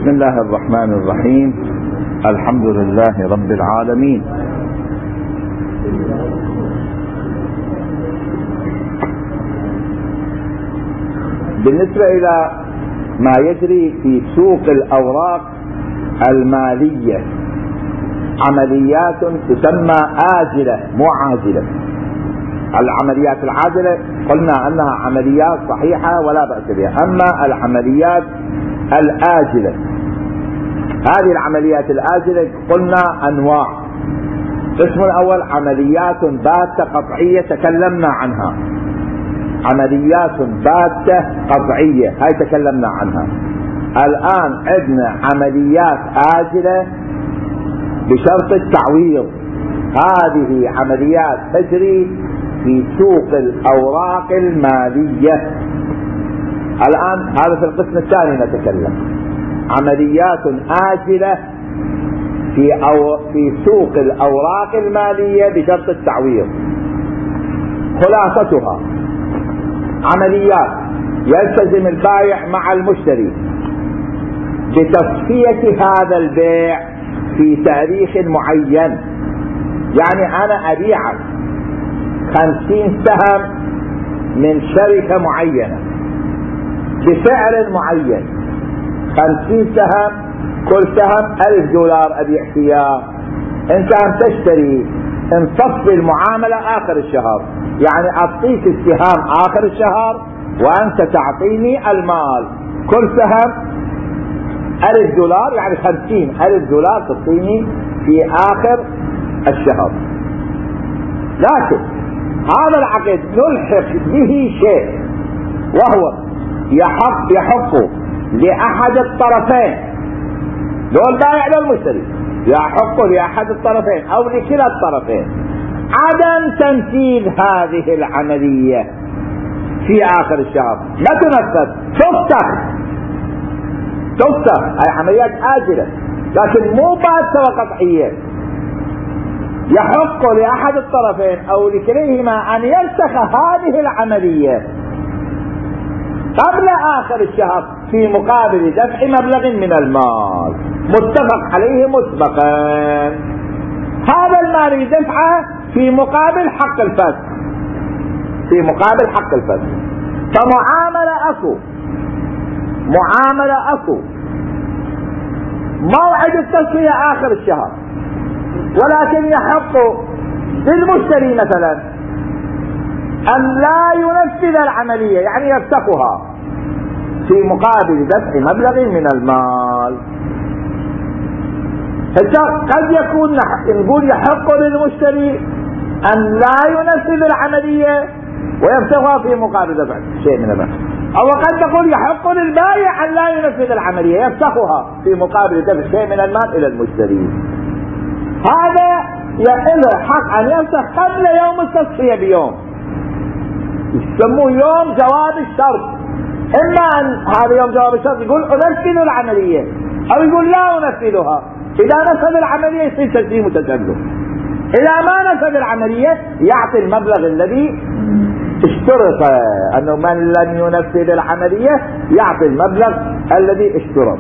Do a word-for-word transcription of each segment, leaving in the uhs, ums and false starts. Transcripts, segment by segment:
بسم الله الرحمن الرحيم. الحمد لله رب العالمين. بالنسبة إلى ما يجري في سوق الأوراق المالية عمليات تسمى آجلة مو عاجلة. العمليات العاجلة قلنا أنها عمليات صحيحة ولا بأس بها، أما العمليات الآجلة هذه العمليات الآجلة قلنا أنواع. القسم الأول عمليات باتة قطعية تكلمنا عنها، عمليات باتة قطعية هاي تكلمنا عنها. الآن عندنا عمليات آجلة بشرط التعويض، هذه عمليات تجري في سوق الأوراق المالية. الآن هذا في القسم الثاني نتكلم عمليات آجلة في, أو في سوق الأوراق المالية بشرط التعويض. خلاصتها عمليات يلتزم البائع مع المشتري بتصفية هذا البيع في تاريخ معين. يعني أنا أبيعك خمسين سهم من شركة معينة بسعر معين، خمسين سهم، كل سهم ألف دولار أبيع فيها. أنت عم تشتري نصفي المعاملة آخر الشهر، يعني أعطيك السهام آخر الشهر وأنت تعطيني المال. كل سهم ألف دولار، يعني خمسين ألف دولار تعطيني في آخر الشهر. لكن هذا العقد نلحق به شيء، وهو يحق يحق لأحد الطرفين، لو البائع لو المشتري، يحق لأحد الطرفين أو لكلا الطرفين عدم تنفيذ هذه العملية في آخر الشهر. لا تنفذ، تفتح تفتح هي عمليات آجلة لكن مو باتة وقطعية. يحق لأحد الطرفين أو لكليهما أن يفسخ هذه العملية قبل آخر الشهر في مقابل دفع مبلغ من المال متفق عليه مسبقا. هذا المال يدفعه في مقابل حق الفسخ، في مقابل حق الفسخ. فمعاملة أكو معاملة أكو موعد التسوية آخر الشهر، ولكن يحق للمشتري مثلا أن لا ينفذ العملية، يعني يفسخها في مقابل دفع مبلغ من المال. قد يكون نقول يحق للمشتري أن لا ينفذ العملية ويفسخها في مقابل دفع شيء من المال، أو قد نقول يحق للبائع أن لا ينفذ العملية يفسخها في مقابل دفع شيء من المال إلى المشتري. هذا له حق أن يفسخ قبل يوم التصفية بيوم، يسموه يوم جواب الشرط. إما أن هذا يوم جواب الشرط يقول أنفذ العملية، أو يقول لا أنفذها. إذا نفذ العملية يصير تسليم وتسلم، إذا ما نفذ العملية يعطي المبلغ الذي اشترط، أنه من لم ينفذ العملية يعطي المبلغ الذي اشترط.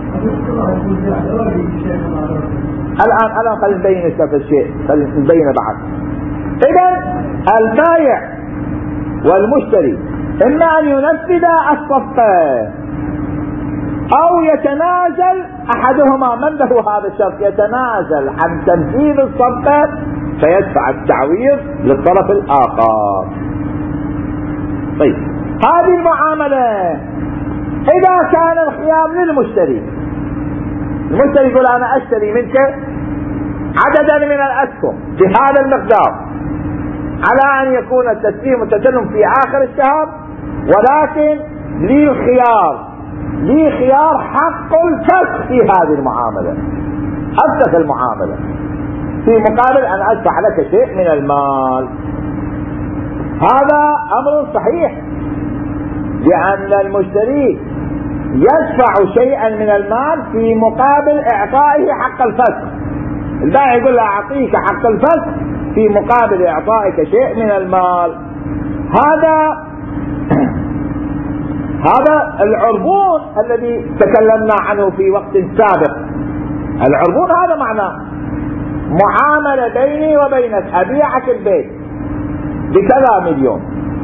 الآن الآن خلينا نبين هذا الشيء، خلينا نبين بعد. إذا البائع والمشتري إما أن ينفذ الصفقة أو يتنازل أحدهما، من له هذا الشرط، يتنازل عن تنفيذ الصفقة فيدفع التعويض للطرف الآخر. طيب هذه المعاملة إذا كان الخيار للمشتري، المشتري يقول أنا أشتري منك عددا من الأسهم بهذا المقدار على أن يكون التسليم والتسلم في آخر الشهر، ولكن لي الخيار لي خيار حق الفسخ في هذه المعاملة، أفسخ المعاملة في مقابل أن أدفع لك شيء من المال. هذا أمر صحيح، لأن المشتري يدفع شيئا من المال في مقابل إعطائه حق الفسخ. البائع يقول له أعطيك حق الفسخ في مقابل إعطائك شيء من المال. هذا هذا العربون الذي تكلمنا عنه في وقت سابق. العربون هذا معناه معاملة بيني وبينك، أبيعك البيت بكذا مليون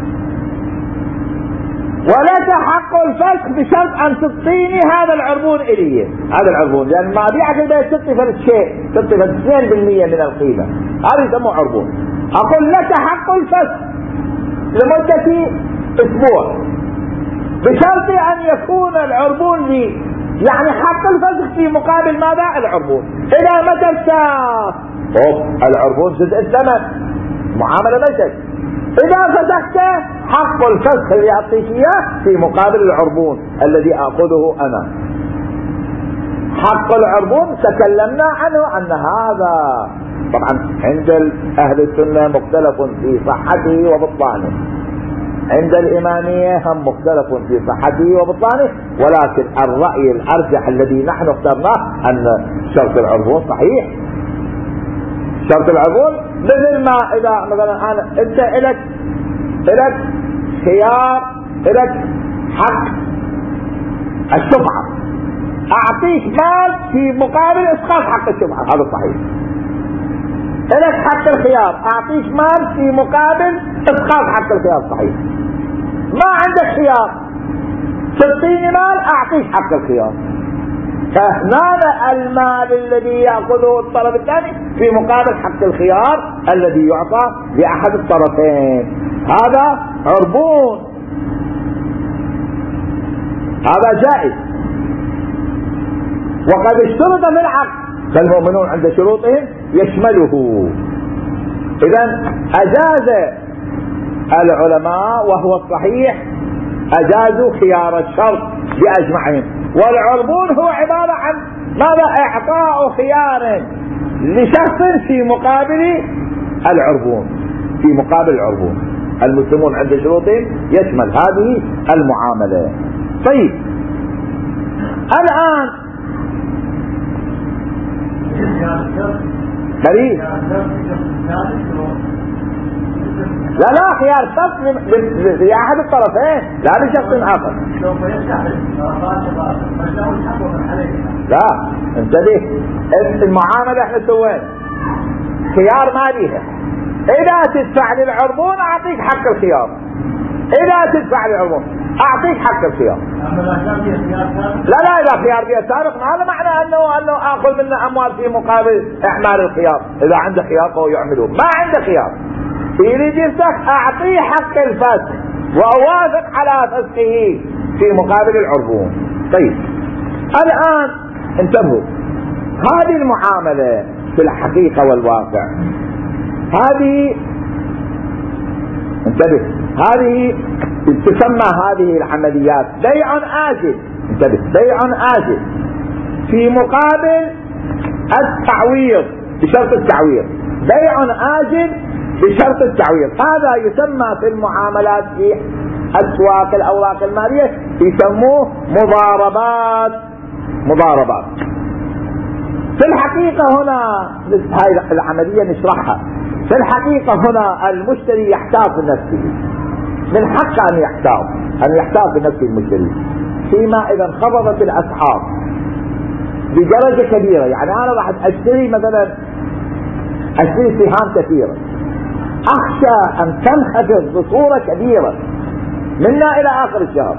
ولك حق الفسخ بشرط أن تعطيني هذا العربون إلي. هذا العربون لأن ما أبيعك البيت تعطي فرد شيء، تعطي فرد اثنين بالمئة من القيمة، هذا يسموه عربون. أقول لك حق الفسخ لمدة أسبوع بشرط أن يكون العربون لي، يعني حق الفسخ في مقابل ماذا؟ العربون. إلى متى الساعة؟ العربون جزء الثمن، معاملة مشت. إذا فسخت حق الفسخ اللي أعطيك إياه في مقابل العربون الذي أخذه أنا. حق العربون تكلمنا عنه أن هذا طبعا عند أهل السنة مختلف في صحته وبطلانه، عند الإمامية هم مختلف في صحته وبطلانه، ولكن الرأي الأرجح الذي نحن اخترناه أن شرط العربون صحيح. شرط العربون مثل ما إذا مثلا أنا أنت إلك إلك خيار، إلك حق الشفعة، أعطيك مال في مقابل إسقاط حق الشفعة، هذا صحيح. إلك حق الخيار، أعطيك مال في مقابل إسقاط حق الخيار، صحيح. ما عندك خيار، تعطيني مال أعطيك حق الخيار، فهنا المال الذي يأخذه الطرف الثاني في مقابل حق الخيار الذي يعطى لأحد الطرفين، هذا عربون، هذا جائز. وقد اشترط في العقد، فالمؤمنون عند شروطهم يشمله. إذن أجاز العلماء وهو الصحيح، أجازوا خيار الشرط بأجمعهم. والعربون هو عبارة عن ماذا؟ إعطاء خيار لشخص في مقابل العربون، في مقابل العربون. المسلمون عند شروطهم يشمل هذه المعاملة. طيب الآن بريء لا لا خيار شخص لأحد الطرفين لا لشخص آخر. لا انتبه، المعاملة احنا سوين خيار ما ليها. إذا تدفع للعربون أعطيك حق الخيار، إذا تدفع للعربون أعطيك حق الخيار. لا لا إذا خيار فيها سابق هذا معنى أنه أنه آخذ منا أموال في مقابل إعمال الخيار. إذا عنده خيار فهو يعمله، ما عنده خيار يريد يفسخ أعطيه حق الفسخ وأوافق على فسخه في مقابل العربون. طيب الآن انتبهوا، هذه المعاملة في الحقيقة والواقع هذه انتبه، هذه تسمى هذه العمليات بيع آجل. انتبه، بيع آجل في مقابل التعويض بشرط التعويض، بيع آجل بشرط التعويض. هذا يسمى في المعاملات في أسواق الأوراق المالية يسموه مضاربات. مضاربات في الحقيقة هنا هاي العملية نشرحها. في الحقيقة هنا المشتري يحتاط بنفسه، من حقه أن يحتاط أن يحتاط بنفسه المشتري فيما إذا انخفضت الأسعار بدرجة كبيرة. يعني أنا راح أشتري مثلا أشتري سهام كثيرة، أخشى أن تنخفض بصورة كبيرة منا إلى آخر الشهر،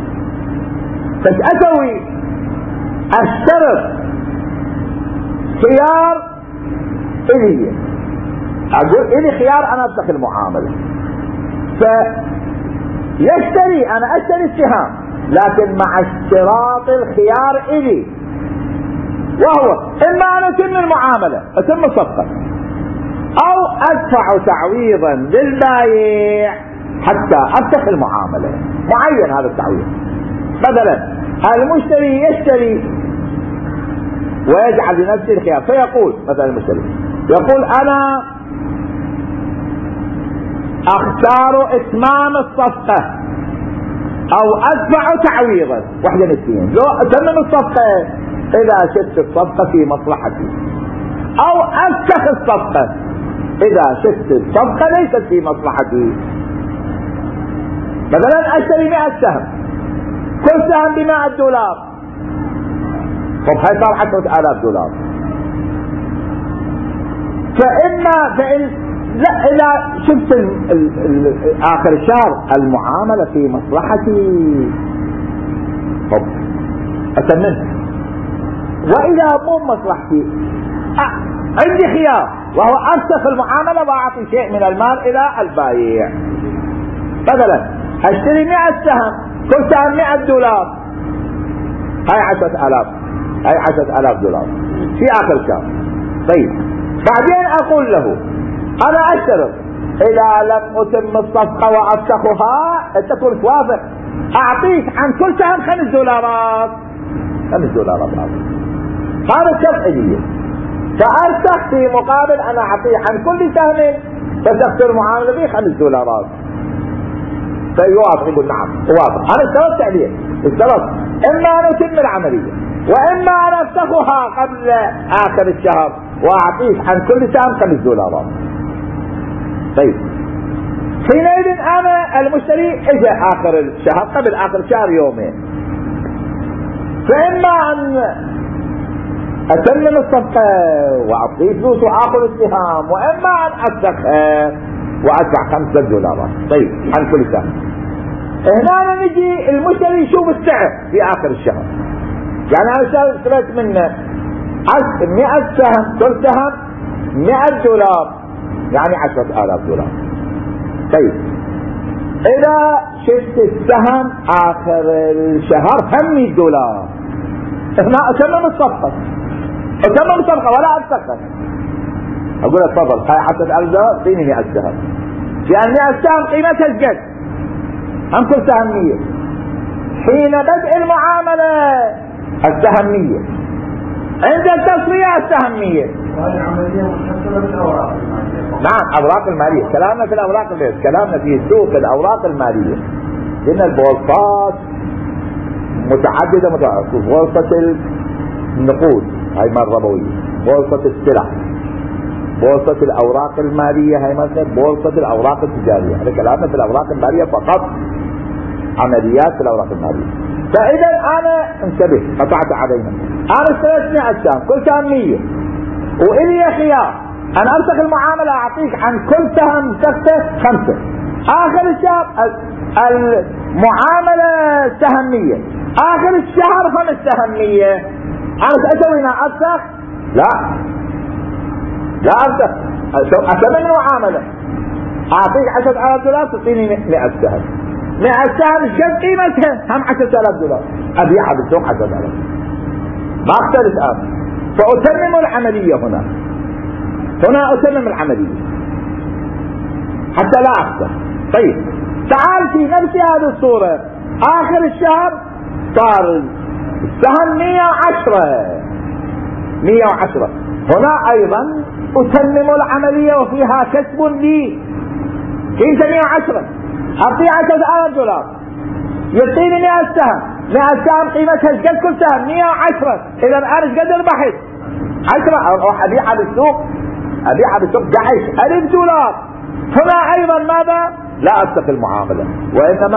فأسوي أشترط خيار إلي، أقول إلي خيار أنا أدخل المعاملة، فيشتري أنا أشتري السهام لكن مع اشتراط الخيار إلي، وهو إما أن أتم المعاملة أتم الصفقة أو أدفع تعويضا للبايع حتى أفتح المعاملة. معين هذا التعويض. مثلا المشتري يشتري ويجعل لنفسه الخيار، فيقول مثلا المشتري يقول أنا أختار إتمام الصفقة أو أدفع تعويضا، واحدة من الاثنين. لو أتمم الصفقة إذا شفت الصفقة في مصلحتي، أو أفسخ الصفقة إذا شفت الصفقة ليست في مصلحتي. مثلا أشتري مئة سهم كل سهم بمائة دولار. طب هاي صار عشرة آلاف دولار. فإما فإن لا إذا شفت ال ال ال آخر الشهر المعاملة في مصلحتي طب أتمنها، وإذا مو مصلحتي عندي خيار وهو أفسخ المعاملة وأعطي شيء من المال إلى البائع. مثلا أشتري مئة سهم، كل سهم مئة دولار، هاي عشرة آلاف، هاي عشرة آلاف دولار في آخر الشهر. طيب بعدين أقول له أنا أشترط إذا لم أتم الصفقة وأفسخها أنت كنت توافق أعطيك عن كل سهم خمس دولارات، خمس دولارات هذا الشرط إلي، فأرسخ في مقابل أنا أعطيه عن كل سهم فسخت المعاملة به خمس دولارات. فيوافق يقول نعم وافق. أنا اشترطت عليه، اشترط إما أن أتم العملية وإما أن أفسخها قبل آخر الشهر وأعطيك عن كل سهم خمس دولارات. طيب حينئذ أنا المشتري إجا آخر الشهر قبل آخر الشهر يومين، فإما أن أتمم الصفقة وأعطيه فلوس وآخذ السهام، وإما أن أفسخها وأدفع خمسة دولارات طيب عن كل سهم. هنا نجي المشتري يشوف السعر في آخر الشهر، يعني أنا اشتريت منه مئة سهم، كل سهم مئة دولار يعني عشرة آلاف دولار. طيب إذا شفت السهم آخر الشهر هم مئة دولار، هنا أتمم الصفقة، أتمم الصفقة ولا أتسخر، أقول اتفضل هاي عشرة آلاف دولار اعطيني مئة سهم، لأن مئة سهم قيمتها الجد، هم كل سهم مية. حين بدء المعاملة السهم مية، عند التصفية السهم مية. هذه عملية محصلة بالأوراق المالية. نعم أوراق المالية، كلامنا في الأوراق المالية، كلامنا في سوق الأوراق المالية، لأن البورصات متعددة متعددة، بورصة النقود هاي مال ربوية، بورصة السلع، بورصة الأوراق المالية هاي مثلا بورصة الأوراق التجارية. هذا كلامنا في الأوراق المالية فقط، عمليات في الأوراق المالية. فإذا أنا انتبه قطعت علينا، أنا اشتريت مئة سهم، كل سهم مية، وإلي خيار أنا أمسك المعاملة أعطيك عن كل سهم سكتة خمسة، آخر الشهر المعاملة سهم مية، آخر الشهر خمس سهم مية، أنا سأسوي هنا أفسخ؟ لا لا أفسخ، أتمنى المعاملة، أعطيك عشرة آلاف دولار تعطيني مئة سهم، مئة سهم ايش قد قيمتها؟ هم عشرة آلاف دولار، أبيعها بالسوق عشرة آلاف، ما اختلف أنا، فأتمم العملية هنا، هنا أتمم العملية حتى لا أخسر. طيب تعال في نفس هذه الصورة آخر الشهر صار السهم مئة وعشرة، مئة وعشرة، هنا أيضا أتمم العملية وفيها كسب لي، قيمة مئة وعشرة، أعطيه عشرة آلاف دولار، يعطيني مئة سهم، مئة سهم قيمتها ايش قد كل سهم؟ مئة وعشرة، إذا أنا ايش قد ربحت؟ عشرة، أروح أبيعها بالسوق، أبيعها بالسوق بعشرة ألف دولار. هنا أيضا ماذا؟ لا أفسخ المعاملة، وإنما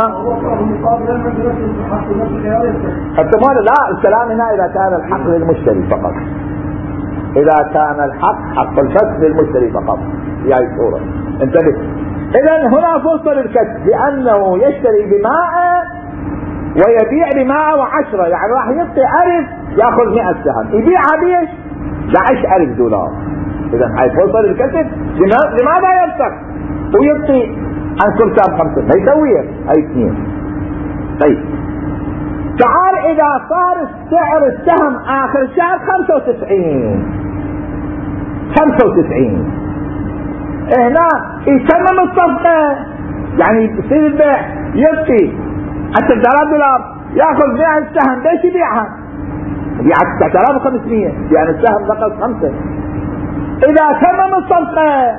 احتمال لا، الكلام هنا إذا كان الحق للمشتري فقط، إذا كان الحق حق الفسخ للمشتري فقط في هذه الصورة. انتبه، إذا هنا فرصة للكسب، لأنه يشتري بمائة ويبيع بمائة وعشرة، يعني راح يعطي ألف يأخذ مئة سهم، يبيعها بيش بعشر ألف دولار. إذا هاي فرصة للكسب، لماذا يفسخ ويعطي عن كل سهم خمسة؟ ما يسويها، هاي اثنين. طيب تعال إذا صار سعر السهم آخر الشهر خمسة وتسعين، خمسة وتسعين، هنا يتمم الصفقة، يعني يصير البيع، يبقي عشرة آلاف دولار، ياخذ مئة سهم، ليش يبيعها؟ يبيعها تسعة آلاف وخمسمئة، يعني السهم نقص خمسة. إذا تمم الصفقة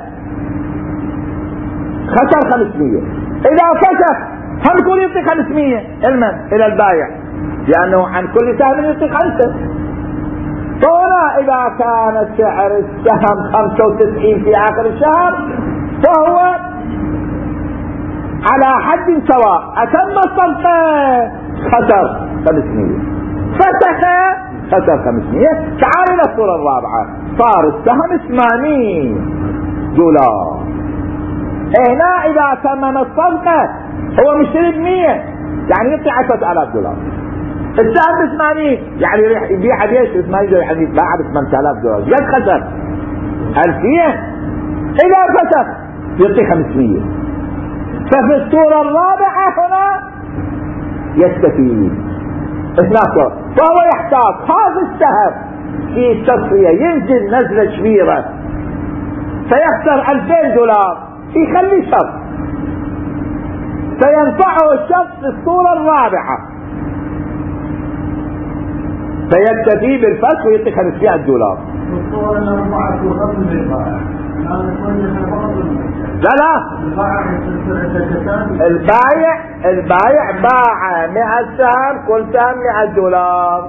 خسر خمسمئة، إذا فسخ هم كل يعطي خمسمئة المن إلى البائع، لأنه عن كل سهم يعطي خمسة. فهنا إذا كان سعر السهم خمسة وتسعين في آخر الشهر فهو على حد سواء، أتم الصفقة خسر خمسمية، فسخ خسر خمسمية. تعال الى الصورة الرابعة، صار السهم ثمانين دولار. هنا اذا تمم الصفقة هو مشتري بمية، يعني يعطي عشرة آلاف دولار. السهم بثمانين، يعني يبيع بيش بثمانين دولار، يعني باع بثمانية آلاف دولار، قد خسر ألفين. إذا فسخ يعطي خمسمية. ففي الصورة الرابعة هنا يستفيد اثناشر، فهو يحتاج هذا السهم في التصفية ينزل نزلة كبيرة سيخسر ألفين دولار، يخلي شرط، سينفعه الشرط في الصورة الرابعة، سيكتفي بالفسخ ويعطي خمسمائة دولار. لا لا، البايع البايع باع مئة سهم، كل سهم مئة دولار.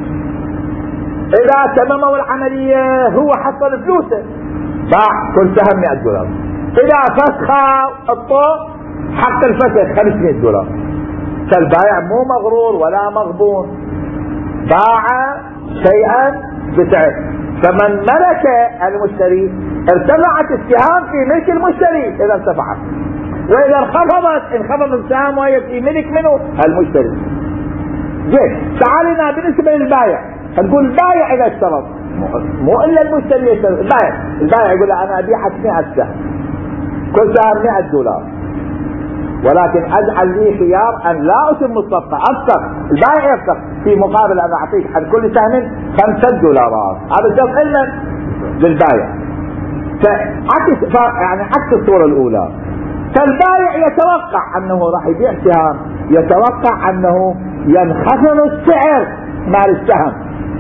إذا تمموا العملية هو حصل فلوسه، باع كل سهم مئة دولار. إذا فسخ الطوق حق الفسخ خمسمائة دولار. فالبايع مو مغرور ولا مغبون، باع شيئا بسعر. فمن ملك المشتري ارتفعت السهام في ملك المشتري إذا ارتفعت، وإذا انخفضت انخفض السهام وهي في ملك منه المشتري. جيد، تعالنا بالنسبة للبايع، نقول البايع إذا اشترط، مو إلا المشتري يشترط، البايع البايع يقول أنا أبيعك مئة سهم، كل سهم مئة دولار، ولكن اجعل لي خيار ان لا اتم الصفقه، افسخ. البائع يفسخ في مقابل ان اعطيك عن كل سهم خمسة دولارات، هذا شرط علما للبائع. فعكس يعني عكس الصوره الاولى. فالبائع يتوقع انه راح يبيع سهم، يتوقع انه ينخفض السعر مال السهم،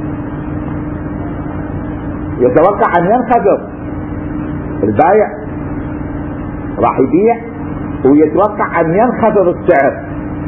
يتوقع ان ينخفض. البائع راح يبيع ويتوقع ان ينخفض السعر،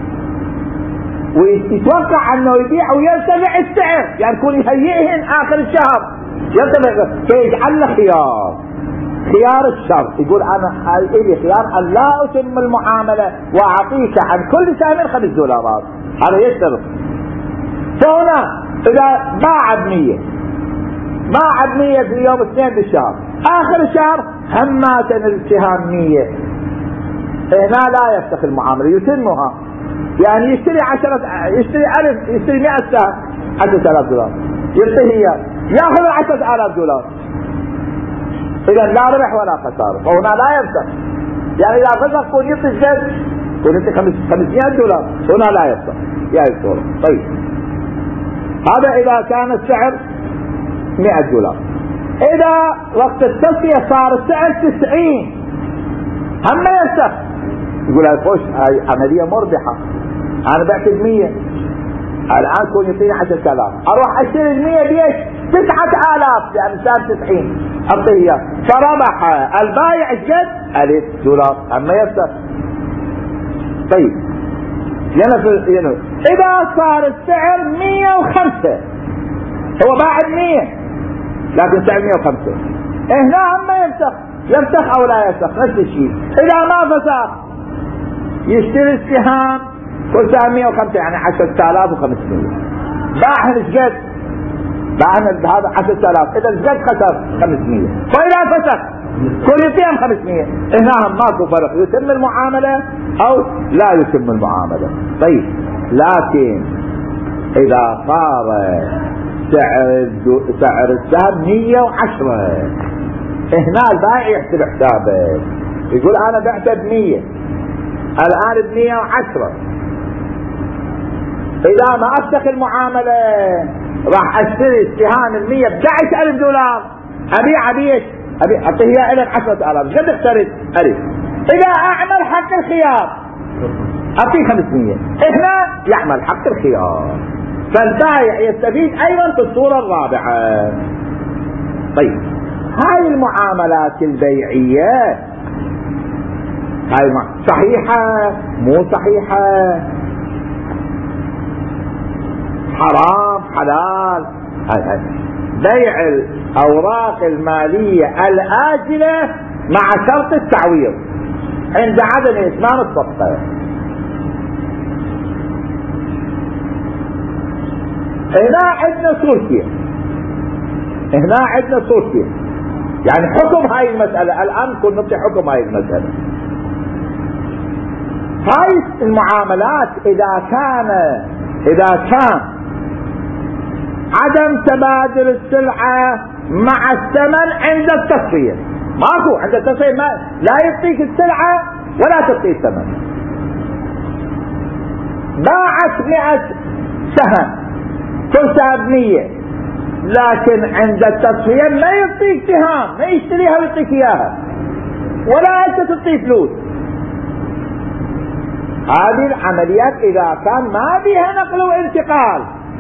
ويتوقع انه يبيع ويرتفع السعر، يعني يكون يهيئهن اخر الشهر يرتفع، فيجعل له خيار، خيار الشرط. يقول انا لي خيار ان لا اتم المعامله واعطيك عن كل سهم خمس دولارات، هذا يشترط. فهنا اذا باع بمية، باع بمية في يوم اثنين بالشهر، اخر الشهر همات السهام مية، هنا لا يفتح المعاملة، يتمها. يعني يشتري عشرة، يشتري ألف، يشتري مئة سهم عشرة آلاف دولار، يعطيه إياه، يأخذ عشرة آلاف دولار. إذا لا ربح ولا خسارة، فهنا لا يفتح. يعني إذا فسخ كون يعطي الزيت، كون يعطي خمسمائة دولار، هنا لا يفتح. يا الصورة. طيب، هذا إذا كان السعر مئة دولار. إذا وقت التصفية صار السعر تسعين، هم يفتح. يقول هاي خوش، هاي عملية مربحة، أنا بعت بمية، الآن كون يعطيني عشرة آلاف، أروح أشتري المية بيش تسعة آلاف، لأن صار تسعين، أعطيه، فربح البايع الجد ألف دولار، أما يفتح. طيب، ينفذ ينفذ. إذا صار السعر مية وخمسة، هو باع بمية لكن سعر مية وخمسة، هنا أما يفتح، يفتح او لا يفتح نفس الشيء. اذا ما فسخ يشتري السهام كل سهم مئة وخمسة، يعني عشرة آلاف وخمسمائة، باعهن ايش باعهن بهذا عشرة آلاف، اذا ايش خسر خمسمائة. واذا فسخ كل يعطيهم خمسمائة، هنا ماكو فرق، يتم المعامله او لا يتم المعامله. طيب، لكن اذا صار سعر سعر السهم مئة وعشرة، هنا البائع يحسب حسابه، يقول انا بعته بمية، الان بمية وعشرة، اذا ما افتح المعاملة راح اشتري السهام المية ب احد عشر ألف دولار، ابيع ابيش ابيع اعطيها الى عشرة آلاف، قد اخترت ألف. اذا اعمل حق الخيار اعطيه خمسمية، هنا يعمل حق الخيار، فالبائع يستفيد ايضا في الصورة الرابعة. طيب، هاي المعاملات البيعية هاي صحيحة مو صحيحة، حرام حلال؟ هاي هاي بيع الأوراق المالية الآجلة مع شرط التعويض عند عدم إتمام الصفقة. هنا عندنا صورتين، هنا عندنا صورتين، يعني حكم هاي المسألة الآن كنا نعطي حكم هاي المسألة. هاي المعاملات إذا كان إذا كان عدم تبادل السلعة مع الثمن عند التصفية، ماكو عند التصفية ما لا يعطيك السلعة ولا تعطي الثمن. باعت مئة سهم كل سهم مية، لكن عند التصفية ما يعطيك سهام، ما يشتريها ويعطيك اياها ولا انت تعطي فلوس. هذه العمليات اذا كان ما بها نقل وانتقال،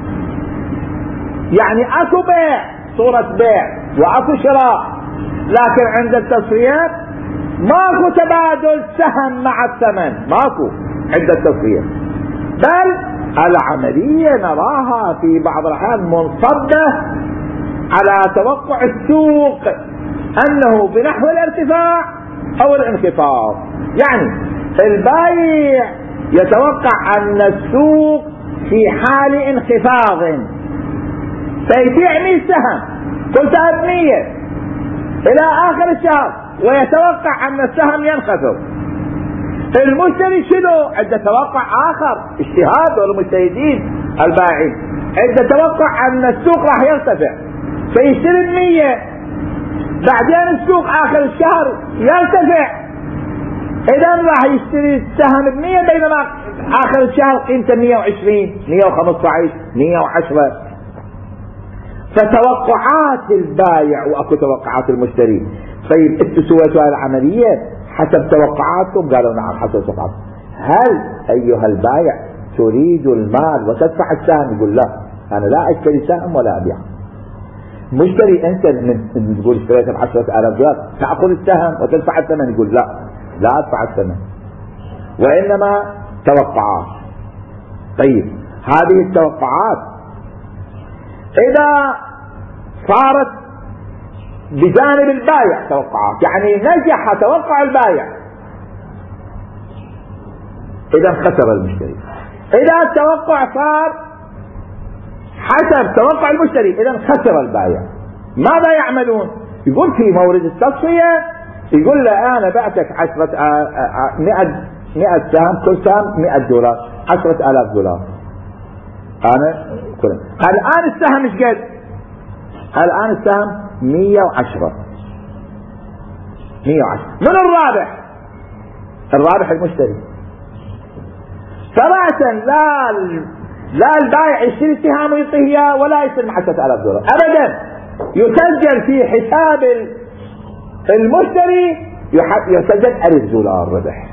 يعني اكو بيع صورة بيع واكو شراء، لكن عند التصفية ماكو تبادل سهم مع الثمن، ماكو عند التصفية، بل العملية نراها في بعض الأحيان منصبة على توقع السوق أنه بنحو الارتفاع أو الانخفاض. يعني البائع يتوقع أن السوق في حال انخفاض فيبيع مئة سهم كل سهم مية إلى آخر الشهر، ويتوقع أن السهم ينخفض. المشتري شنو؟ عنده توقع آخر، اجتهاد والمجتهدين البائعين عنده توقع أن السوق راح يرتفع فيشتري بمية، بعدين السوق آخر الشهر يرتفع، إذا راح يشتري السهم بمية، بينما آخر الشهر قيمته مية وعشرين مية وخمسة عشر مية وعشرة. فتوقعات البائع وأكو توقعات المشتري. طيب انتوا سويتوا هذه العملية حسب توقعاتكم؟ قالوا نعم حسب توقعاتكم. هل أيها البائع تريد المال وتدفع السهم؟ يقول لا، أنا لا أشتري سهم ولا أبيع. مشتري أنت من تقول اشتريت بعشرة آلاف دولار تأخذ السهم وتدفع الثمن؟ يقول لا، لا أدفع الثمن، وإنما توقعات. طيب هذه التوقعات إذا صارت بجانب البائع توقعات، يعني نجح توقع البائع، إذا خسر المشتري. إذا التوقع صار حسب توقع المشتري، إذا خسر البائع. ماذا يعملون؟ يقول في مورد التصفية، يقول له أنا بعتك عشرة مئة مئة سهم، كل سهم مئة دولار، عشرة آلاف دولار. أنا كل الآن السهم إيش قد؟ الآن السهم مية وعشرة مية وعشرة. من الرابح؟ الرابح المشتري. فرأسا لا لا البائع يشتري السهم ويعطيه اياه ولا يصير مع عشرة آلاف دولار ابدا، يسجل في حساب المشتري يسجل ألف دولار ربح.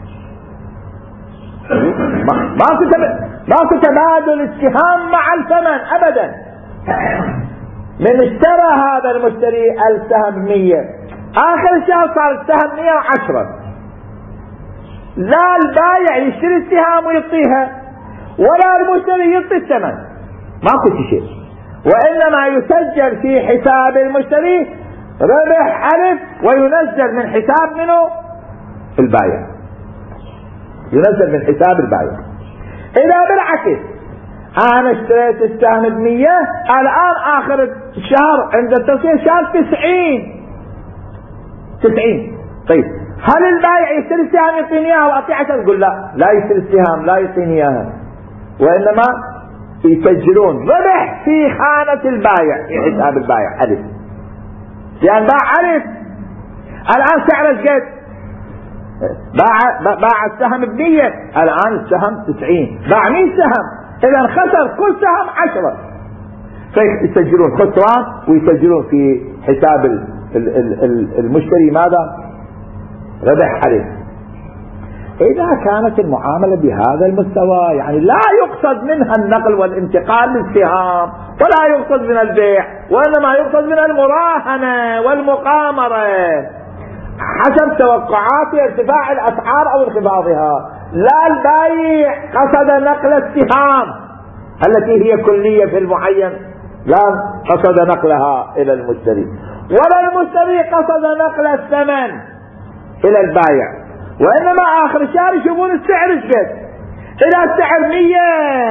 ماكو تبادل السهام مع الثمن ابدا. من اشترى هذا المشتري السهم مية، اخر الشهر صار السهم مية وعشرة، لا البائع يشتري السهام ويعطيها ولا المشتري يعطي الثمن، ماكو شيء، وانما يسجل في حساب المشتري ربح ألف وينزل من حساب منه البائع، ينزل من حساب البائع. اذا بالعكس انا اشتريت السهم بمية، الان اخر الشهر عند التصفية شهر تسعين تسعين. طيب هل البائع يشتري السهم يعطيني اياها واعطيه عشرة؟ يقول لا، لا يشتري السهم، لا يعطيني اياها، وانما يسجلون ربح في خانة البائع في حساب البائع ألف، لأن باع ألف. الآن سعره ايش قد؟ باع باع السهم بمية، الآن السهم تسعين، باع مئة سهم، إذا خسر كل سهم عشرة، فيسجلون خسران ويسجلون في حساب المشتري ماذا؟ ربح ألف. إذا كانت المعاملة بهذا المستوى، يعني لا يقصد منها النقل والانتقال للسهام ولا يقصد من البيع، وإنما يقصد من المراهنة والمقامرة حسب توقعات ارتفاع الأسعار أو انخفاضها. لا البائع قصد نقل السهام التي هي كلية في المعين، لا قصد نقلها إلى المشتري، ولا المشتري قصد نقل الثمن إلى البائع، وإنما آخر الشهر يشوفون السعر ايش قد. إذا السعر مية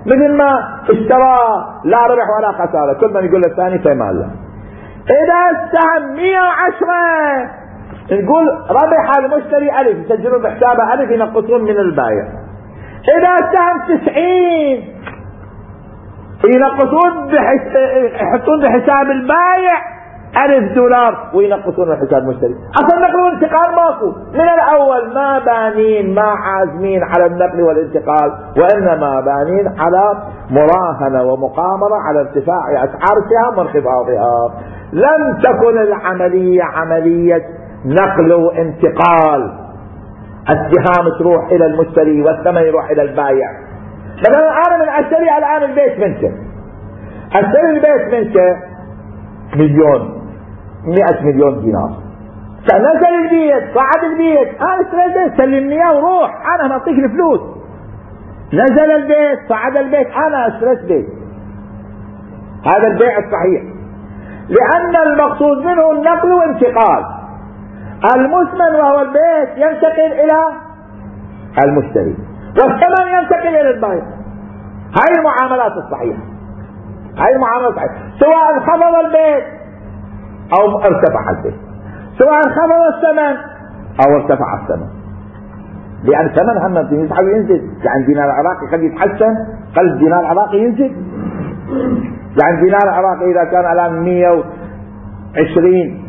مثل ما اشترى لا ربح ولا خسارة، كل من يقول للثاني في مال له. إذا السهم مئة وعشرة نقول ربح المشتري ألف، يسجلون بحسابه ألف، ينقصون من البائع. إذا السهم تسعين ينقصون بحس... يحطون بحساب البائع ألف دولار وينقصون من حساب المشتري. أصلا نقل والانتقال ماكو من الأول، ما بانين ما عازمين على النقل والانتقال، وإنما بانين على مراهنة ومقامرة على ارتفاع أسعار السهام وانخفاضها. لم تكن العملية عملية نقل وانتقال، السهام تروح إلى المشتري والثمن يروح إلى البائع. مثلا أنا من أشتري الآن البيت منك، أشتري البيت منك مليون مئة مليون دينار، فنزل البيت صعد البيت، أنا اشتريت البيت سلمني إياه وروح، أنا نعطيك الفلوس. نزل البيت صعد البيت، أنا اشتريت بيت. هذا البيع الصحيح، لأن المقصود منه النقل وانتقال. المثمن وهو البيت ينتقل إلى المشتري والثمن ينتقل إلى البائع. هاي المعاملات الصحيحة، هاي المعاملات الصحيحة، سواء انخفض البيت أو ارتفع البيت، سواء انخفض الثمن أو ارتفع الثمن، لأن الثمن هم يصعد وينزل. يعني الدينار العراقي قد يتحسن، قد الدينار العراقي ينزل. يعني الدينار العراقي إذا كان على مئة وعشرين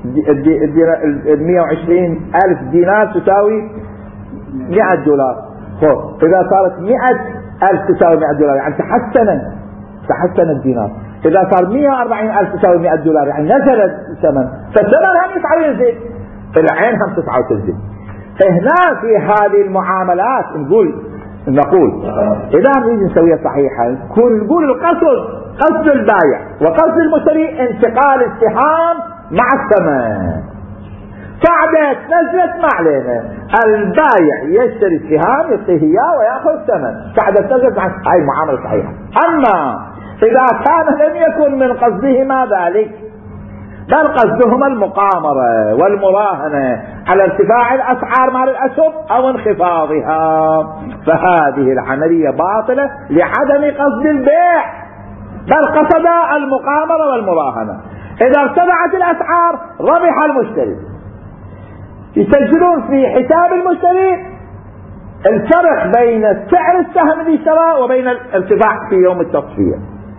مئة وعشرين ألف دينار تساوي مئة دولار، خب إذا صارت مئة ألف تساوي مئة دولار، يعني تحسن تحسن الدينار. إذا صار مئة وأربعين ألف تساوي مئة دولار، يعني نزل الثمن، فالثمن هم يسعى وينزل، العين هم تسعى وتنزل. هنا في هذه المعاملات نقول نقول إذا نريد نسويها صحيحة، نقول القصد قصد البائع وقصد المشتري انتقال السهام مع الثمن. صعدت نزلت ما علينا، البائع يشتري السهام يعطيه اياه وياخذ الثمن، صعدت نزلت، هاي المعاملة صحيحة. اما اذا كان لم يكن من قصدهما ذلك، بل قصدهما المقامرة والمراهنة على ارتفاع الاسعار مال الاسهم او انخفاضها، فهذه العملية باطلة لعدم قصد البيع، بل قصد المقامرة والمراهنة. اذا ارتفعت الاسعار ربح المشتري، يسجلون في حساب المشتري الفرق بين سعر السهم اللي اشتراه وبين الارتفاع في يوم التصفية.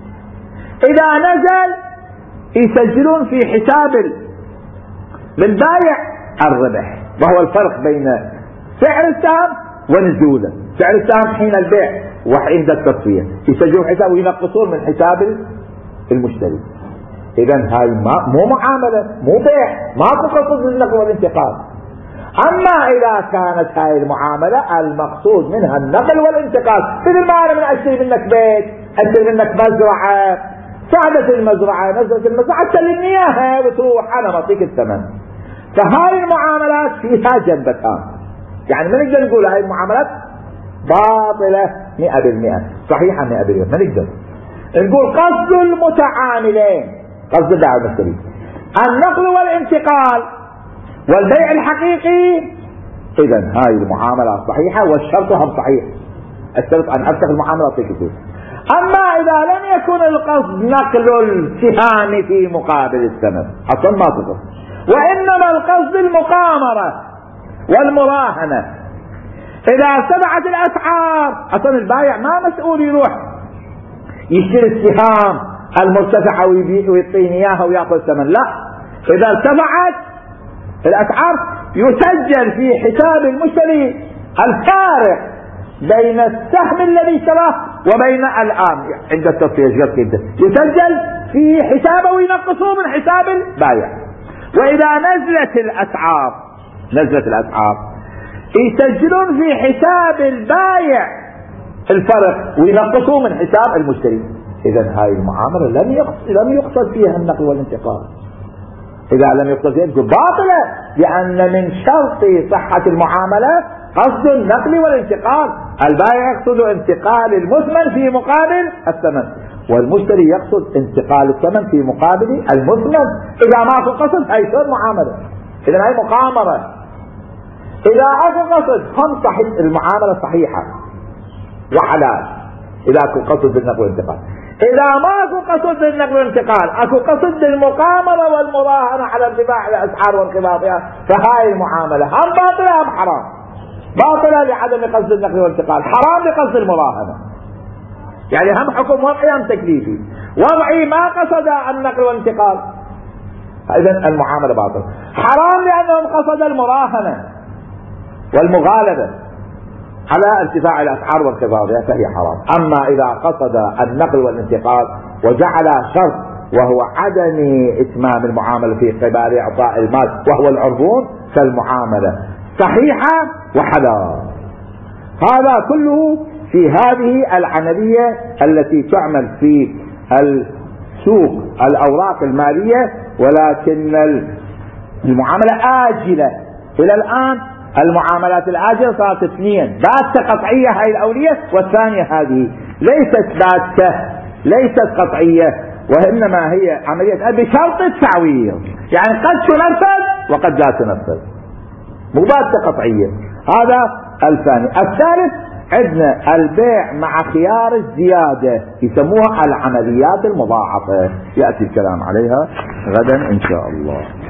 اذا نزل يسجلون في حساب للبائع الربح، وهو الفرق بين سعر السهم ونزوله. سعر السهم حين البيع وعند التصفية يسجلون حساب وينقصون من حساب المشتري. اذا هاي مو معاملة، مو بيع، ماكو قصد النقل والانتقال. اما اذا كانت هاي المعاملة المقصود منها النقل والانتقال، مثل ما انا من اشتري منك بيت، اشتري منك مزرعة، صعدت المزرعة نزلت المزرعة تسلمني اياها وتروح انا بعطيك الثمن، فهاي المعاملات فيها جنبتان. يعني ما نقدر نقول هاي المعاملات باطلة مئة بالمئة، صحيحة مئة بالمئة، ما نقدر نقول قصد المتعاملين، قصد البائع والمشتري النقل والانتقال والبيع الحقيقي، اذا هاي المعاملة صحيحة والشرط هم صحيح، الشرط ان افتح المعاملة في كتير. اما اذا لم يكن القصد نقل السهام في مقابل الثمن، اصلا ما تقصد، وانما القصد المقامرة والمراهنة. اذا ارتفعت الاسعار اصلا البائع ما مسؤول يروح يشتري السهام المرتفعة ويعطيني اياها وياخذ الثمن، لا، اذا ارتفعت الاسعار يسجل في حساب المشتري الفارق بين السهم الذي اشتراه وبين الان عند التصفية يسجل في حسابه وينقصوه من حساب البائع. واذا نزلت الاسعار نزلت الاسعار يسجلون في حساب البائع الفرق وينقصوه من حساب المشتري. اذا هاي المعاملة لم يقصد لم يقصد فيها النقل والانتقال. اذا لم يقصد فيها باطلة، لان من شرط صحة المعاملة قصد النقل والانتقال. البائع يقصد انتقال المثمن في مقابل الثمن، والمشتري يقصد انتقال الثمن في مقابل المثمن. اذا ما في قصد هاي شو المعاملة؟ اذا هاي مقامرة. اذا اكو قصد هم صحيح، المعاملة صحيحة وحلال. إذا أكو قصد بالنقل والانتقال. إذا ما أكو قصد بالنقل والانتقال، أكو قصد بالمقامرة والمراهنة على ارتفاع الأسعار وانخفاضها، فهاي المعاملة هم باطلة هم حرام. باطلة لعدم قصد النقل والانتقال، حرام لقصد المراهنة. يعني هم حكم وضعي هم تكليفي. وضعي ما قصد النقل والانتقال، إذن المعاملة باطلة. حرام لأنهم قصد المراهنة والمغالبة على ارتفاع الأسعار وانخفاضها، فهي حرام. أما إذا قصد النقل والانتقال وجعل شرط وهو عدم إتمام المعاملة في قبال إعطاء المال وهو العربون، فالمعاملة صحيحة وحلال. هذا كله في هذه العملية التي تعمل في السوق الأوراق المالية، ولكن المعاملة آجلة. إلى الآن المعاملات الآجلة صارت اثنين، باتة قطعية هاي الأولية، والثانية هذه ليست باتة ليست قطعية، وإنما هي عملية بشرط التعويض، يعني قد تنفذ وقد لا تنفذ، مو باتة قطعية. هذا الثاني. الثالث عندنا البيع مع خيار الزيادة، يسموها العمليات المضاعفة، يأتي الكلام عليها غدا إن شاء الله.